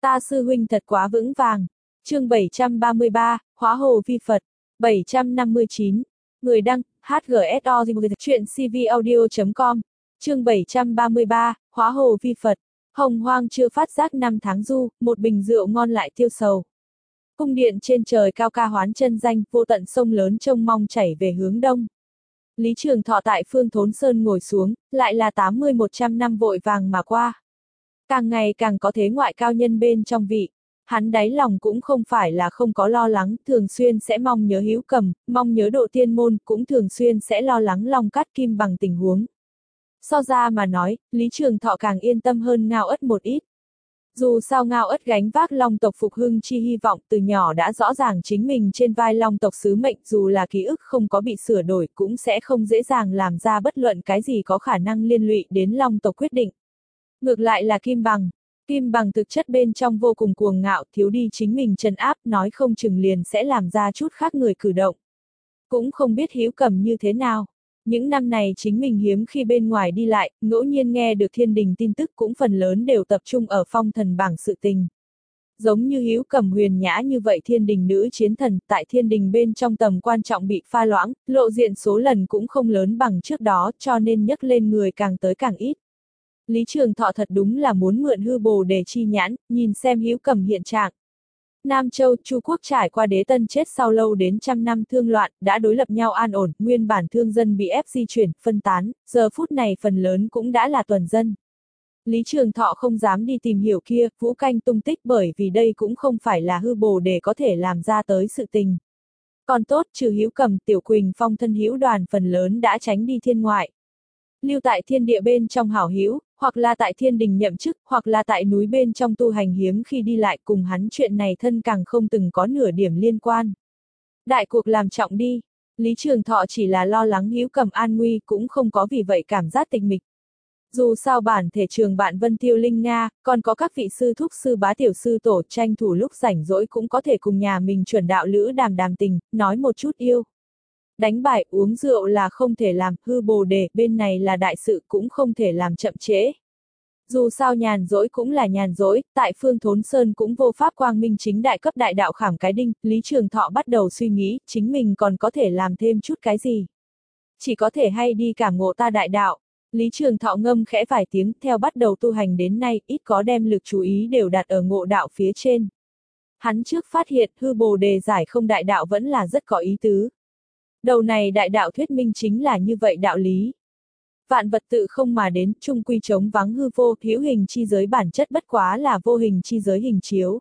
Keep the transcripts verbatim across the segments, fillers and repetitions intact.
Ta sư huynh thật quá vững vàng. Chương bảy trăm ba mươi ba, Hóa Hồ Vi Phật. bảy trăm năm mươi chín. Người đăng, hát giê ét o chuyện c v audio chấm com. Chương bảy trăm ba mươi ba, Hóa Hồ Vi Phật. Hồng Hoang chưa phát giác năm tháng du, một bình rượu ngon lại tiêu sầu. Cung điện trên trời cao ca hoán chân danh, vô tận sông lớn trông mong chảy về hướng đông. Lý Trường Thọ tại Phương Thốn Sơn ngồi xuống, lại là tám mươi một trăm năm vội vàng mà qua. Càng ngày càng có thế ngoại cao nhân bên trong vị. Hắn đáy lòng cũng không phải là không có lo lắng, thường xuyên sẽ mong nhớ Hữu Cầm, mong nhớ Độ Tiên Môn, cũng thường xuyên sẽ lo lắng Long Cát Kim bằng tình huống. So ra mà nói, Lý Trường Thọ càng yên tâm hơn Ngao Ất một ít. Dù sao Ngao Ất gánh vác Long tộc phục hưng chi hy vọng từ nhỏ đã rõ ràng chính mình trên vai Long tộc sứ mệnh, dù là ký ức không có bị sửa đổi cũng sẽ không dễ dàng làm ra bất luận cái gì có khả năng liên lụy đến Long tộc quyết định. Ngược lại là Kim Bằng. Kim Bằng thực chất bên trong vô cùng cuồng ngạo, thiếu đi chính mình trấn áp, nói không chừng liền sẽ làm ra chút khác người cử động. Cũng không biết Hữu Cầm như thế nào. Những năm này chính mình hiếm khi bên ngoài đi lại, ngẫu nhiên nghe được thiên đình tin tức cũng phần lớn đều tập trung ở phong thần bảng sự tình. Giống như Hữu Cầm huyền nhã như vậy thiên đình nữ chiến thần, tại thiên đình bên trong tầm quan trọng bị pha loãng, lộ diện số lần cũng không lớn bằng trước đó, cho nên nhấc lên người càng tới càng ít. Lý Trường Thọ thật đúng là muốn mượn hư bồ để chi nhãn, nhìn xem Hữu Cầm hiện trạng. Nam Châu, Chu quốc trải qua đế tân chết sau lâu đến trăm năm thương loạn, đã đối lập nhau an ổn, nguyên bản thương dân bị ép di chuyển, phân tán, giờ phút này phần lớn cũng đã là tuần dân. Lý Trường Thọ không dám đi tìm hiểu kia, Vũ Canh tung tích bởi vì đây cũng không phải là hư bồ để có thể làm ra tới sự tình. Còn tốt, trừ Hữu Cầm, Tiểu Quỳnh Phong thân hữu đoàn phần lớn đã tránh đi thiên ngoại. Lưu tại thiên địa bên trong hảo hữu, hoặc là tại thiên đình nhậm chức, hoặc là tại núi bên trong tu hành hiếm khi đi lại cùng hắn chuyện này thân càng không từng có nửa điểm liên quan. Đại cuộc làm trọng đi, Lý Trường Thọ chỉ là lo lắng Hữu Cầm an nguy cũng không có vì vậy cảm giác tịch mịch. Dù sao bản thể trường bạn Vân Tiêu Linh Nga, còn có các vị sư thúc sư bá tiểu sư tổ tranh thủ lúc rảnh rỗi cũng có thể cùng nhà mình chuẩn đạo lữ đàm đàm tình, nói một chút yêu. Đánh bài, uống rượu là không thể làm, hư bồ đề, bên này là đại sự cũng không thể làm chậm trễ. Dù sao nhàn rỗi cũng là nhàn rỗi, tại Phương Thốn Sơn cũng vô pháp quang minh chính đại cấp đại đạo khảm cái đinh, Lý Trường Thọ bắt đầu suy nghĩ, chính mình còn có thể làm thêm chút cái gì. Chỉ có thể hay đi cảm ngộ ta đại đạo. Lý Trường Thọ ngâm khẽ vài tiếng, theo bắt đầu tu hành đến nay, ít có đem lực chú ý đều đặt ở ngộ đạo phía trên. Hắn trước phát hiện, hư bồ đề giải không đại đạo vẫn là rất có ý tứ. Đầu này đại đạo thuyết minh chính là như vậy đạo lý. Vạn vật tự không mà đến, chung quy chống vắng hư vô, hữu hình chi giới bản chất bất quá là vô hình chi giới hình chiếu.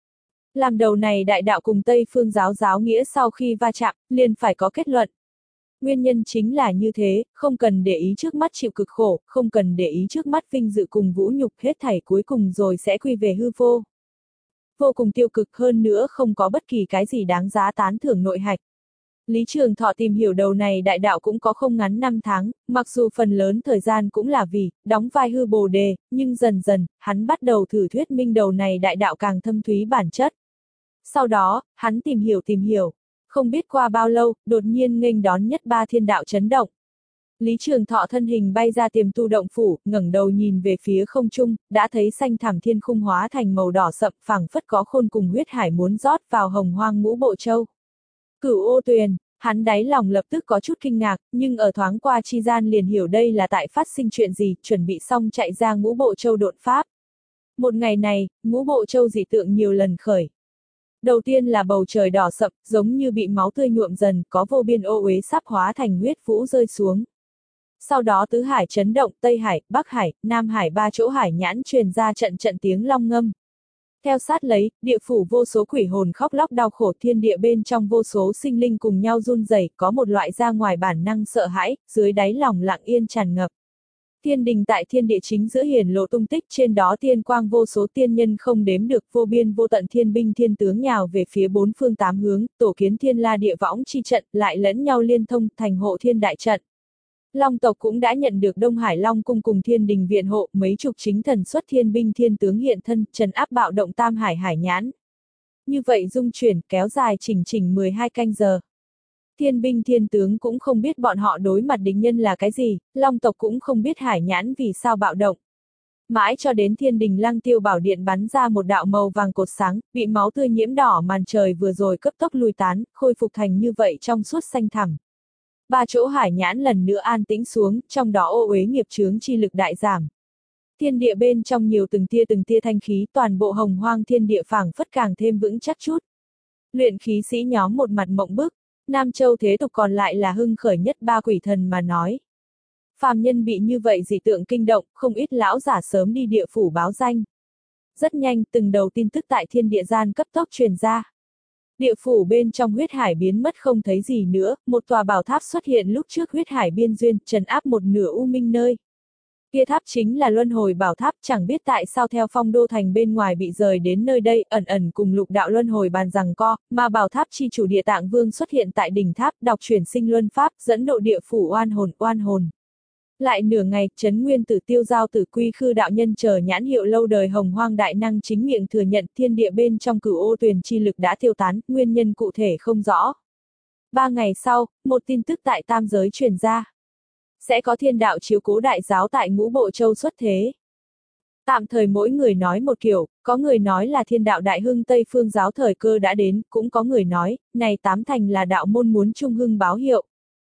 Làm đầu này đại đạo cùng Tây phương giáo giáo nghĩa sau khi va chạm, liền phải có kết luận. Nguyên nhân chính là như thế, không cần để ý trước mắt chịu cực khổ, không cần để ý trước mắt vinh dự cùng vũ nhục, hết thảy cuối cùng rồi sẽ quy về hư vô. Vô cùng tiêu cực hơn nữa không có bất kỳ cái gì đáng giá tán thưởng nội hạch. Lý Trường Thọ tìm hiểu đầu này đại đạo cũng có không ngắn năm tháng, mặc dù phần lớn thời gian cũng là vì đóng vai hư bồ đề, nhưng dần dần, hắn bắt đầu thử thuyết minh đầu này đại đạo càng thâm thúy bản chất. Sau đó, hắn tìm hiểu tìm hiểu, không biết qua bao lâu, đột nhiên nghênh đón nhất ba thiên đạo chấn động. Lý Trường Thọ thân hình bay ra tiềm tu động phủ, ngẩng đầu nhìn về phía không trung, đã thấy xanh thẳm thiên khung hóa thành màu đỏ sậm, phảng phất có khôn cùng huyết hải muốn rót vào hồng hoang ngũ bộ châu. Cửu ô tuyền, hắn đáy lòng lập tức có chút kinh ngạc, nhưng ở thoáng qua chi gian liền hiểu đây là tại phát sinh chuyện gì, chuẩn bị xong chạy ra ngũ bộ châu độn pháp. Một ngày này, ngũ bộ châu dị tượng nhiều lần khởi. Đầu tiên là bầu trời đỏ sậm, giống như bị máu tươi nhuộm dần, có vô biên ô uế sắp hóa thành huyết vũ rơi xuống. Sau đó tứ hải chấn động, Tây Hải, Bắc Hải, Nam Hải ba chỗ hải nhãn truyền ra trận trận tiếng long ngâm. Theo sát lấy, địa phủ vô số quỷ hồn khóc lóc đau khổ, thiên địa bên trong vô số sinh linh cùng nhau run rẩy, có một loại ra ngoài bản năng sợ hãi, dưới đáy lòng lặng yên tràn ngập. Thiên đình tại thiên địa chính giữa hiển lộ tung tích, trên đó tiên quang vô số tiên nhân không đếm được, vô biên vô tận thiên binh thiên tướng nhào về phía bốn phương tám hướng, tổ kiến thiên la địa võng chi trận, lại lẫn nhau liên thông thành hộ thiên đại trận. Long tộc cũng đã nhận được Đông Hải Long cung cùng thiên đình viện hộ, mấy chục chính thần xuất thiên binh thiên tướng hiện thân, trấn áp bạo động tam hải hải nhãn. Như vậy dung chuyển, kéo dài chỉnh chỉnh mười hai canh giờ. Thiên binh thiên tướng cũng không biết bọn họ đối mặt địch nhân là cái gì, Long tộc cũng không biết hải nhãn vì sao bạo động. Mãi cho đến thiên đình Lăng Tiêu Bảo Điện bắn ra một đạo màu vàng cột sáng, bị máu tươi nhiễm đỏ màn trời vừa rồi cấp tốc lùi tán, khôi phục thành như vậy trong suốt xanh thẳm. Ba chỗ hải nhãn lần nữa an tĩnh xuống, trong đó ô uế nghiệp chướng chi lực đại giảm. Thiên địa bên trong nhiều từng tia từng tia thanh khí, toàn bộ hồng hoang thiên địa phảng phất càng thêm vững chắc chút. Luyện khí sĩ nhóm một mặt mộng bức, Nam Châu thế tục còn lại là hưng khởi nhất ba quỷ thần mà nói. Phàm nhân bị như vậy dị tượng kinh động, không ít lão giả sớm đi địa phủ báo danh. Rất nhanh, từng đầu tin tức tại thiên địa gian cấp tốc truyền ra. Địa phủ bên trong huyết hải biến mất không thấy gì nữa, một tòa bảo tháp xuất hiện lúc trước huyết hải biên duyên, trấn áp một nửa u minh nơi. Kia tháp chính là luân hồi bảo tháp, chẳng biết tại sao theo phong đô thành bên ngoài bị rời đến nơi đây, ẩn ẩn cùng lục đạo luân hồi bàn giằng co, mà bảo tháp chi chủ Địa Tạng Vương xuất hiện tại đỉnh tháp, đọc chuyển sinh luân pháp, dẫn độ địa phủ oan hồn, oan hồn. Lại nửa ngày, Trấn Nguyên Tử Tiêu Giao Tử Quy Khư đạo nhân chờ nhãn hiệu lâu đời hồng hoang đại năng chính miệng thừa nhận thiên địa bên trong cửu ô tuyền chi lực đã tiêu tán, nguyên nhân cụ thể không rõ. Ba ngày sau, một tin tức tại tam giới truyền ra. Sẽ có thiên đạo chiếu cố đại giáo tại ngũ bộ châu xuất thế. Tạm thời mỗi người nói một kiểu, có người nói là thiên đạo đại hưng Tây phương giáo thời cơ đã đến, cũng có người nói, này tám thành là đạo môn muốn trung hưng báo hiệu.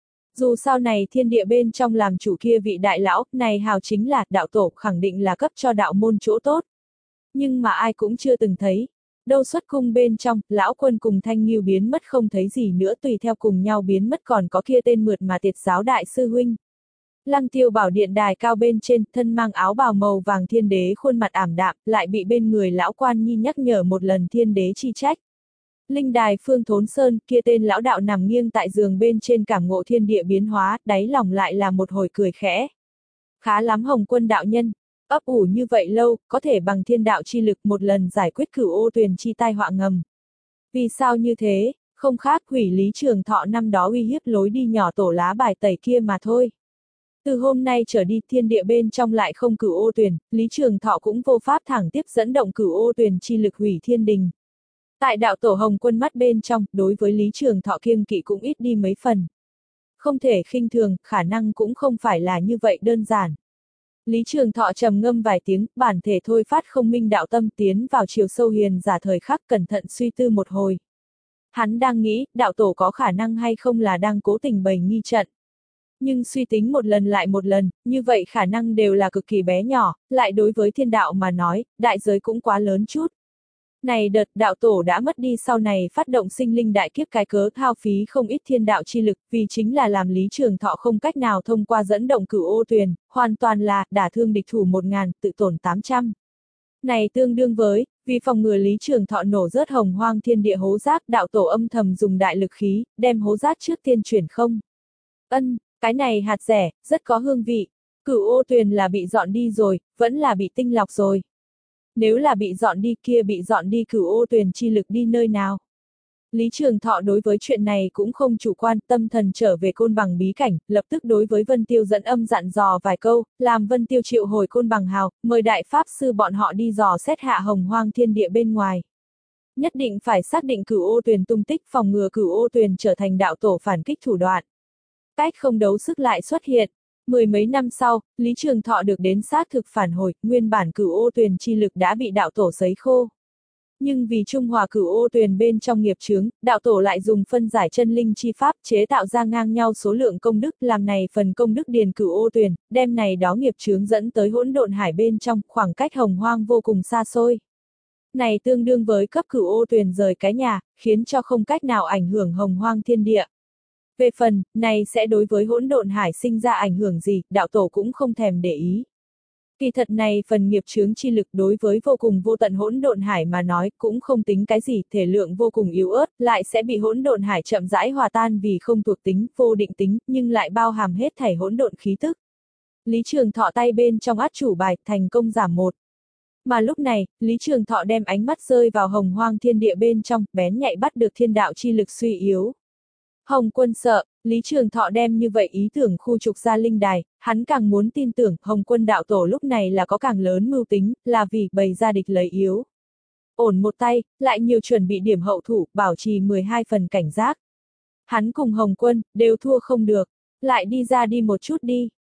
Dù sau này thiên địa bên trong làm chủ kia vị đại lão, này hào chính là đạo tổ, khẳng định là cấp cho đạo môn chỗ tốt. Nhưng mà ai cũng chưa từng thấy. Đâu xuất cung bên trong, lão quân cùng Thanh Nghiêu biến mất không thấy gì nữa, tùy theo cùng nhau biến mất còn có kia tên mượt mà tiệt giáo đại sư huynh. Lăng Tiêu Bảo Điện đài cao bên trên, thân mang áo bào màu vàng thiên đế khuôn mặt ảm đạm, lại bị bên người lão quan nhi nhắc nhở một lần thiên đế chi trách. Linh đài Phương Thốn Sơn, kia tên lão đạo nằm nghiêng tại giường bên trên cảm ngộ thiên địa biến hóa, đáy lòng lại là một hồi cười khẽ. Khá lắm Hồng Quân đạo nhân, ấp ủ như vậy lâu, có thể bằng thiên đạo chi lực một lần giải quyết cửu ô tuyền chi tai họa ngầm. Vì sao như thế, không khác hủy Lý Trường Thọ năm đó uy hiếp lối đi nhỏ tổ lá bài tẩy kia mà thôi. Từ hôm nay trở đi thiên địa bên trong lại không cửu ô tuyền, Lý Trường Thọ cũng vô pháp thẳng tiếp dẫn động cửu ô tuyền chi lực hủy thiên đình. Tại đạo tổ Hồng Quân mắt bên trong, đối với Lý Trường Thọ kiêng kỵ cũng ít đi mấy phần. Không thể khinh thường, khả năng cũng không phải là như vậy đơn giản. Lý Trường Thọ trầm ngâm vài tiếng, bản thể thôi phát không minh đạo tâm tiến vào chiều sâu hiền giả thời khắc cẩn thận suy tư một hồi. Hắn đang nghĩ, đạo tổ có khả năng hay không là đang cố tình bày nghi trận. Nhưng suy tính một lần lại một lần, như vậy khả năng đều là cực kỳ bé nhỏ, lại đối với thiên đạo mà nói, đại giới cũng quá lớn chút. Này đợt đạo tổ đã mất đi sau này phát động sinh linh đại kiếp cái cớ hao phí không ít thiên đạo chi lực, vì chính là làm Lý Trường Thọ không cách nào thông qua dẫn động cửu ô tuyền, hoàn toàn là đả thương địch thủ một ngàn, tự tổn tám trăm. Này tương đương với, vì phòng ngừa Lý Trường Thọ nổ rớt hồng hoang thiên địa hố rác, đạo tổ âm thầm dùng đại lực khí, đem hố rác trước tiên chuyển không. Ân, cái này hạt rẻ, rất có hương vị. Cửu ô tuyền là bị dọn đi rồi, vẫn là bị tinh lọc rồi. Nếu là bị dọn đi kia bị dọn đi cửu ô tuyền chi lực đi nơi nào. Lý Trường Thọ đối với chuyện này cũng không chủ quan, tâm thần trở về côn bằng bí cảnh, lập tức đối với Vân Tiêu dẫn âm dặn dò vài câu, làm Vân Tiêu triệu hồi côn bằng hào, mời đại pháp sư bọn họ đi dò xét hạ hồng hoang thiên địa bên ngoài. Nhất định phải xác định cửu ô tuyền tung tích, phòng ngừa cửu ô tuyền trở thành đạo tổ phản kích thủ đoạn. Cách không đấu sức lại xuất hiện. Mười mấy năm sau, Lý Trường Thọ được đến xác thực phản hồi, nguyên bản cửu ô tuyền chi lực đã bị đạo tổ sấy khô. Nhưng vì trung hòa cửu ô tuyền bên trong nghiệp chướng, đạo tổ lại dùng phân giải chân linh chi pháp chế tạo ra ngang nhau số lượng công đức, làm này phần công đức điền cửu ô tuyền, đem này đó nghiệp chướng dẫn tới hỗn độn hải bên trong, khoảng cách hồng hoang vô cùng xa xôi. Này tương đương với cấp cửu ô tuyền rời cái nhà, khiến cho không cách nào ảnh hưởng hồng hoang thiên địa. Về phần, này sẽ đối với hỗn độn hải sinh ra ảnh hưởng gì, đạo tổ cũng không thèm để ý. Kỳ thật này phần nghiệp chướng chi lực đối với vô cùng vô tận hỗn độn hải mà nói cũng không tính cái gì, thể lượng vô cùng yếu ớt, lại sẽ bị hỗn độn hải chậm rãi hòa tan vì không thuộc tính, vô định tính, nhưng lại bao hàm hết thảy hỗn độn khí tức. Lý Trường Thọ tay bên trong át chủ bài, thành công giảm một. Mà lúc này, Lý Trường Thọ đem ánh mắt rơi vào hồng hoang thiên địa bên trong, bén nhạy bắt được thiên đạo chi lực suy yếu. Hồng Quân sợ, Lý Trường Thọ đem như vậy ý tưởng khu trục ra linh đài, hắn càng muốn tin tưởng Hồng Quân đạo tổ lúc này là có càng lớn mưu tính, là vì bày ra địch lấy yếu. Ổn một tay, lại nhiều chuẩn bị điểm hậu thủ, bảo trì mười hai phần cảnh giác. Hắn cùng Hồng Quân, đều thua không được, lại đi ra đi một chút đi.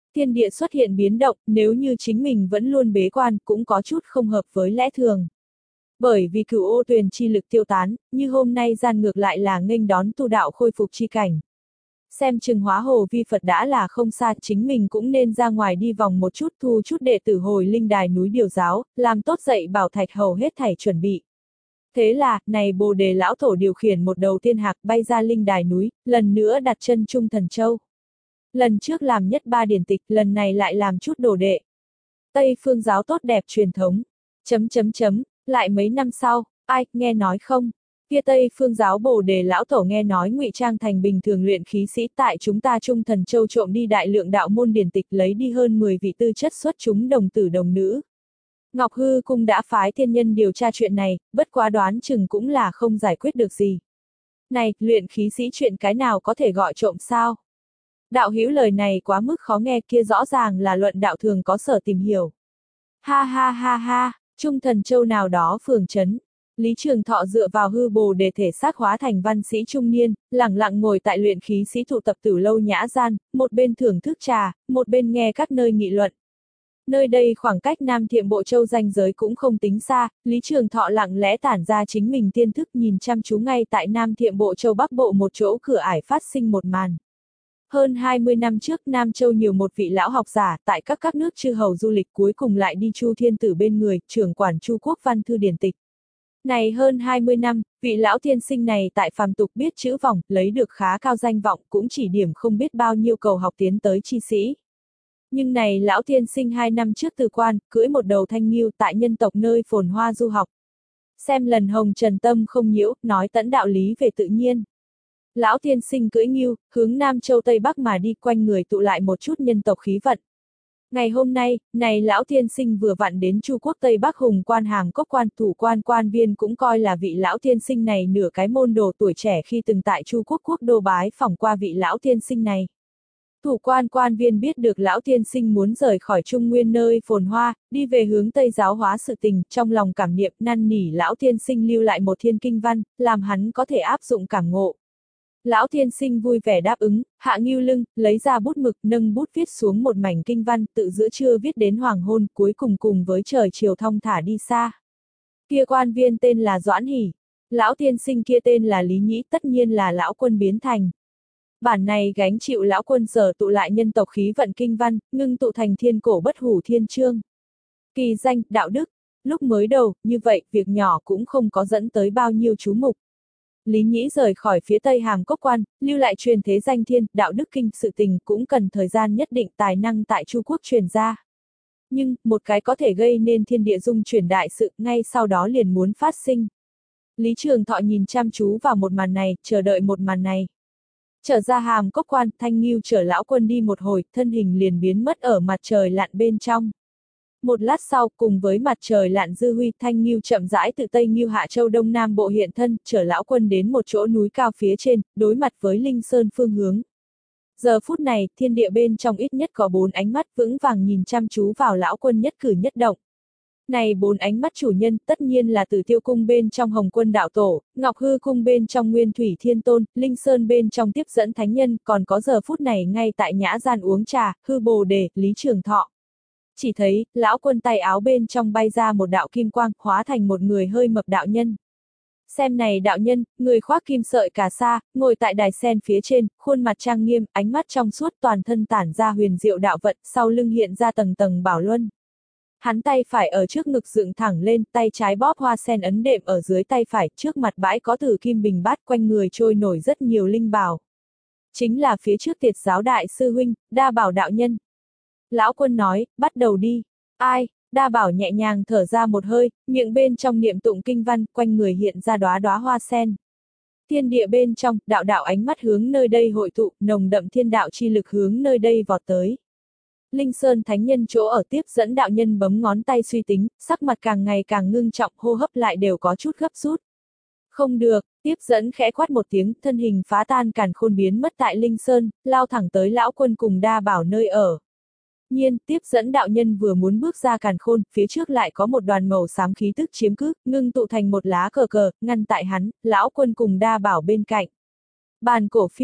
Thiên địa xuất hiện biến động, nếu như chính mình vẫn luôn bế quan cũng có chút không hợp với lẽ thường. Bởi vì cửu ô tuyền chi lực tiêu tán, như hôm nay gian ngược lại là nghênh đón tu đạo khôi phục chi cảnh. Xem chừng hóa hồ vi Phật đã là không xa, chính mình cũng nên ra ngoài đi vòng một chút, thu chút đệ tử hồi linh đài núi điều giáo, làm tốt dạy bảo thạch hầu hết thảy chuẩn bị. Thế là, này Bồ Đề lão tổ điều khiển một đầu tiên hạc bay ra linh đài núi, lần nữa đặt chân Trung Thần Châu. Lần trước làm nhất ba điển tịch, lần này lại làm chút đồ đệ. Tây phương giáo tốt đẹp truyền thống. Chấm chấm chấm, lại mấy năm sau, ai, nghe nói không? Kia Tây phương giáo Bồ Đề lão tổ nghe nói ngụy trang thành bình thường luyện khí sĩ tại chúng ta Trung Thần Châu trộm đi đại lượng đạo môn điển tịch lấy đi hơn mười vị tư chất xuất chúng đồng tử đồng nữ. Ngọc Hư Cung đã phái thiên nhân điều tra chuyện này, bất quá đoán chừng cũng là không giải quyết được gì. Này, luyện khí sĩ chuyện cái nào có thể gọi trộm sao? Đạo hữu lời này quá mức khó nghe, kia rõ ràng là luận đạo thường có sở tìm hiểu. Ha ha ha ha, Trung Thần Châu nào đó phường trấn. Lý Trường Thọ dựa vào hư bồ để thể xác hóa thành văn sĩ trung niên, lẳng lặng ngồi tại luyện khí sĩ tụ tập tử lâu nhã gian, một bên thưởng thức trà, một bên nghe các nơi nghị luận. Nơi đây khoảng cách Nam Thiệm Bộ Châu ranh giới cũng không tính xa, Lý Trường Thọ lặng lẽ tản ra chính mình tiên thức nhìn chăm chú ngay tại Nam Thiệm Bộ Châu Bắc Bộ một chỗ cửa ải phát sinh một màn. Hơn hai mươi năm trước Nam Châu nhiều một vị lão học giả tại các các nước chư hầu du lịch cuối cùng lại đi Chu Thiên Tử bên người, trưởng quản Chu Quốc văn thư điển tịch. Này hơn hai mươi năm, vị lão tiên sinh này tại phàm tục biết chữ vòng, lấy được khá cao danh vọng, cũng chỉ điểm không biết bao nhiêu cầu học tiến tới chi sĩ. Nhưng này lão tiên sinh hai năm trước từ quan, cưỡi một đầu thanh nghiêu tại nhân tộc nơi phồn hoa du học. Xem lần hồng trần tâm không nhiễu, nói tẫn đạo lý về tự nhiên. Lão tiên sinh cưỡi nghiêu, hướng Nam Châu Tây Bắc mà đi, quanh người tụ lại một chút nhân tộc khí vận. Ngày hôm nay, này lão tiên sinh vừa vặn đến Chu Quốc Tây Bắc hùng quan hàm cốc quan, thủ quan quan viên cũng coi là vị lão tiên sinh này nửa cái môn đồ tuổi trẻ khi từng tại Chu Quốc quốc đô bái phỏng qua vị lão tiên sinh này. Thủ quan quan viên biết được lão tiên sinh muốn rời khỏi Trung Nguyên nơi phồn hoa, đi về hướng Tây giáo hóa sự tình, trong lòng cảm niệm năn nỉ lão tiên sinh lưu lại một thiên kinh văn, làm hắn có thể áp dụng cảm ngộ. Lão tiên sinh vui vẻ đáp ứng, hạ nghiêu lưng, lấy ra bút mực, nâng bút viết xuống một mảnh kinh văn, tự giữa trưa viết đến hoàng hôn, cuối cùng cùng với trời chiều thong thả đi xa. Kia quan viên tên là Doãn Hỷ, lão tiên sinh kia tên là Lý Nhĩ, tất nhiên là lão quân biến thành. Bản này gánh chịu lão quân sở tụ lại nhân tộc khí vận kinh văn, ngưng tụ thành thiên cổ bất hủ thiên chương. Kỳ danh, đạo đức, lúc mới đầu, như vậy, việc nhỏ cũng không có dẫn tới bao nhiêu chú mục. Lý Nhĩ rời khỏi phía Tây Hàm Cốc quan, lưu lại truyền thế danh thiên, đạo đức kinh, sự tình cũng cần thời gian nhất định tài năng tại Chu Quốc truyền ra. Nhưng, một cái có thể gây nên thiên địa dung chuyển đại sự, ngay sau đó liền muốn phát sinh. Lý Trường Thọ nhìn chăm chú vào một màn này, chờ đợi một màn này. Trở ra Hàm Cốc quan, Thanh Nghiêu chở lão quân đi một hồi, thân hình liền biến mất ở mặt trời lặn bên trong. Một lát sau, cùng với mặt trời lặn dư huy, Thanh Nghiêu chậm rãi từ Tây Nghiêu Hạ Châu Đông Nam Bộ hiện thân, chở lão quân đến một chỗ núi cao phía trên, đối mặt với Linh Sơn phương hướng. Giờ phút này, thiên địa bên trong ít nhất có bốn ánh mắt vững vàng nhìn chăm chú vào lão quân nhất cử nhất động. Này bốn ánh mắt chủ nhân, tất nhiên là Tử Tiêu Cung bên trong Hồng Quân Đạo Tổ, Ngọc Hư Cung bên trong Nguyên Thủy Thiên Tôn, Linh Sơn bên trong Tiếp Dẫn Thánh Nhân, còn có giờ phút này ngay tại nhã gian uống trà, Hư Bồ Đề, Lý Trường Thọ. Chỉ thấy, lão quân tay áo bên trong bay ra một đạo kim quang, hóa thành một người hơi mập đạo nhân. Xem này đạo nhân, người khoác kim sợi cà sa, ngồi tại đài sen phía trên, khuôn mặt trang nghiêm, ánh mắt trong suốt, toàn thân tản ra huyền diệu đạo vận, sau lưng hiện ra tầng tầng bảo luân. Hắn tay phải ở trước ngực dựng thẳng lên, tay trái bóp hoa sen ấn đệm ở dưới tay phải, trước mặt bãi có tử kim bình bát, quanh người trôi nổi rất nhiều linh bảo. Chính là phía trước Tiệt giáo đại sư huynh, Đa Bảo đạo nhân. Lão quân nói, bắt đầu đi. Ai? Đa Bảo nhẹ nhàng thở ra một hơi, miệng bên trong niệm tụng kinh văn, quanh người hiện ra đóa đóa hoa sen. Thiên địa bên trong, đạo đạo ánh mắt hướng nơi đây hội tụ, nồng đậm thiên đạo chi lực hướng nơi đây vọt tới. Linh Sơn Thánh Nhân chỗ ở Tiếp Dẫn đạo nhân bấm ngón tay suy tính, sắc mặt càng ngày càng ngưng trọng, hô hấp lại đều có chút gấp rút. Không được, Tiếp Dẫn khẽ quát một tiếng, thân hình phá tan càn khôn biến mất tại Linh Sơn, lao thẳng tới lão quân cùng Đa Bảo nơi ở. Nhiên, Tiếp Dẫn đạo nhân vừa muốn bước ra càn khôn, phía trước lại có một đoàn màu xám khí tức chiếm cứ, ngưng tụ thành một lá cờ cờ, ngăn tại hắn, lão quân cùng Đa Bảo bên cạnh. Bàn cổ phiên,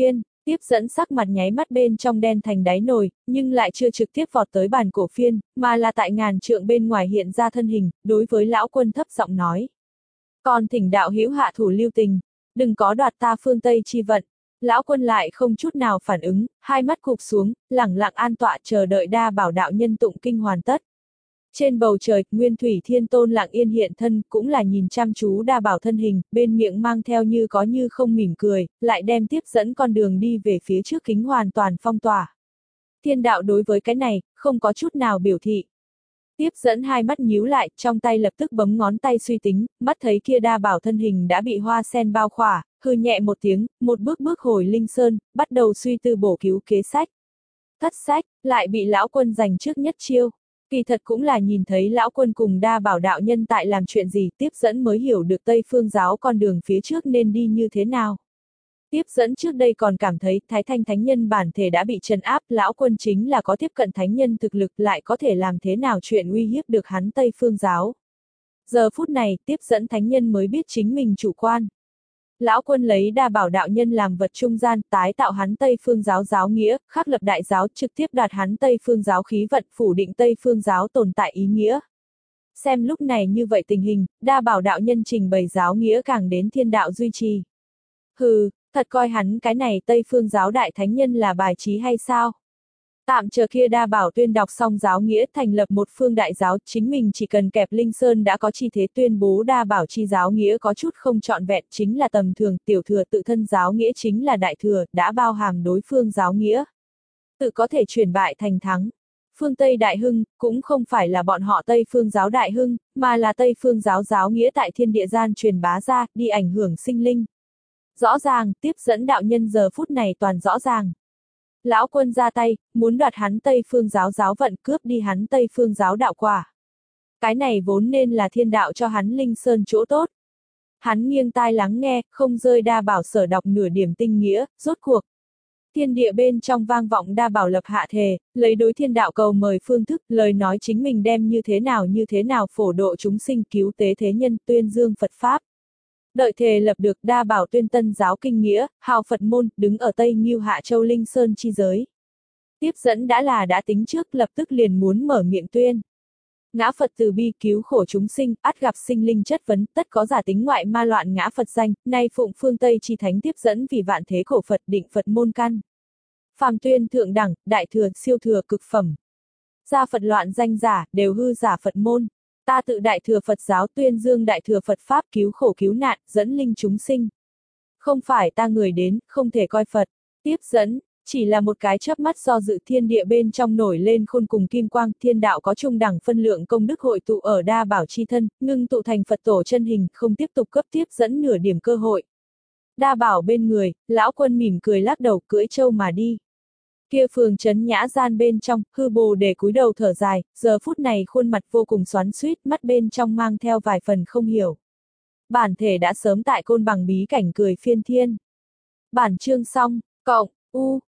Tiếp dẫn sắc mặt nháy mắt bên trong đen thành đáy nồi, nhưng lại chưa trực tiếp vọt tới bàn cổ phiên, mà là tại ngàn trượng bên ngoài hiện ra thân hình, đối với lão quân thấp giọng nói. Còn thỉnh đạo hữu hạ thủ lưu tình, đừng có đoạt ta phương Tây chi vận. Lão quân lại không chút nào phản ứng, hai mắt cụp xuống, lẳng lặng an tọa chờ đợi đa bảo đạo nhân tụng kinh hoàn tất. Trên bầu trời, Nguyên Thủy Thiên Tôn lặng yên hiện thân, cũng là nhìn chăm chú đa bảo thân hình, bên miệng mang theo như có như không mỉm cười, lại đem tiếp dẫn con đường đi về phía trước kính hoàn toàn phong tỏa. Thiên đạo đối với cái này, không có chút nào biểu thị. Tiếp dẫn hai mắt nhíu lại, trong tay lập tức bấm ngón tay suy tính, mắt thấy kia đa bảo thân hình đã bị hoa sen bao khỏa, hừ nhẹ một tiếng, một bước bước hồi Linh Sơn, bắt đầu suy tư bổ cứu kế sách. Thất sách, lại bị lão quân giành trước nhất chiêu. Kỳ thật cũng là nhìn thấy lão quân cùng đa bảo đạo nhân tại làm chuyện gì, tiếp dẫn mới hiểu được Tây Phương giáo con đường phía trước nên đi như thế nào. Tiếp dẫn trước đây còn cảm thấy Thái Thanh Thánh Nhân bản thể đã bị trấn áp, lão quân chính là có tiếp cận Thánh Nhân thực lực, lại có thể làm thế nào chuyện uy hiếp được hắn Tây Phương giáo. Giờ phút này, tiếp dẫn Thánh Nhân mới biết chính mình chủ quan. Lão quân lấy đa bảo đạo nhân làm vật trung gian, tái tạo hắn Tây Phương giáo giáo nghĩa, khắc lập đại giáo, trực tiếp đạt hắn Tây Phương giáo khí vận, phủ định Tây Phương giáo tồn tại ý nghĩa. Xem lúc này như vậy tình hình, đa bảo đạo nhân trình bày giáo nghĩa càng đến thiên đạo duy trì. Hừ, thật coi hắn cái này Tây Phương giáo đại thánh nhân là bài trí hay sao? Tạm chờ kia đa bảo tuyên đọc xong giáo nghĩa thành lập một phương đại giáo, chính mình chỉ cần kẹp Linh Sơn đã có chi thế tuyên bố đa bảo chi giáo nghĩa có chút không trọn vẹn, chính là tầm thường, tiểu thừa tự thân giáo nghĩa chính là đại thừa, đã bao hàm đối phương giáo nghĩa. Tự có thể chuyển bại thành thắng. Phương Tây Đại Hưng, cũng không phải là bọn họ Tây Phương giáo Đại Hưng, mà là Tây Phương giáo giáo nghĩa tại thiên địa gian truyền bá ra, đi ảnh hưởng sinh linh. Rõ ràng, tiếp dẫn đạo nhân giờ phút này toàn rõ ràng. Lão quân ra tay, muốn đoạt hắn Tây Phương giáo giáo vận, cướp đi hắn Tây Phương giáo đạo quả. Cái này vốn nên là thiên đạo cho hắn Linh Sơn chỗ tốt. Hắn nghiêng tai lắng nghe, không rơi đa bảo sở đọc nửa điểm tinh nghĩa, rốt cuộc. Thiên địa bên trong vang vọng đa bảo lập hạ thề, lấy đối thiên đạo cầu mời phương thức, lời nói chính mình đem như thế nào như thế nào phổ độ chúng sinh cứu tế thế nhân, tuyên dương Phật Pháp. Đợi thề lập được đa bảo tuyên tân giáo kinh nghĩa, hào Phật môn, đứng ở Tây Ngưu Hạ Châu Linh Sơn chi giới. Tiếp dẫn đã là đã tính trước, lập tức liền muốn mở miệng tuyên. Ngã Phật từ bi cứu khổ chúng sinh, ắt gặp sinh linh chất vấn, tất có giả tính ngoại ma loạn ngã Phật danh, nay phụng phương Tây chi thánh tiếp dẫn vì vạn thế khổ Phật định Phật môn căn. Phàm tuyên thượng đẳng, đại thừa, siêu thừa, cực phẩm. Gia Phật loạn danh giả, đều hư giả Phật môn. Ta tự đại thừa Phật giáo tuyên dương đại thừa Phật Pháp cứu khổ cứu nạn, dẫn linh chúng sinh. Không phải ta người đến, không thể coi Phật. Tiếp dẫn, chỉ là một cái chớp mắt do dự thiên địa bên trong nổi lên khôn cùng kim quang, thiên đạo có trung đẳng phân lượng công đức hội tụ ở đa bảo chi thân, ngưng tụ thành Phật tổ chân hình, không tiếp tục cấp tiếp dẫn nửa điểm cơ hội. Đa bảo bên người, lão quân mỉm cười lắc đầu cưỡi trâu mà đi. Kia phường trấn nhã gian bên trong, hư bồ để cúi đầu thở dài, giờ phút này khuôn mặt vô cùng xoắn xuýt, mắt bên trong mang theo vài phần không hiểu. Bản thể đã sớm tại côn bằng bí cảnh cười phiên thiên. Bản chương xong, cộng, u.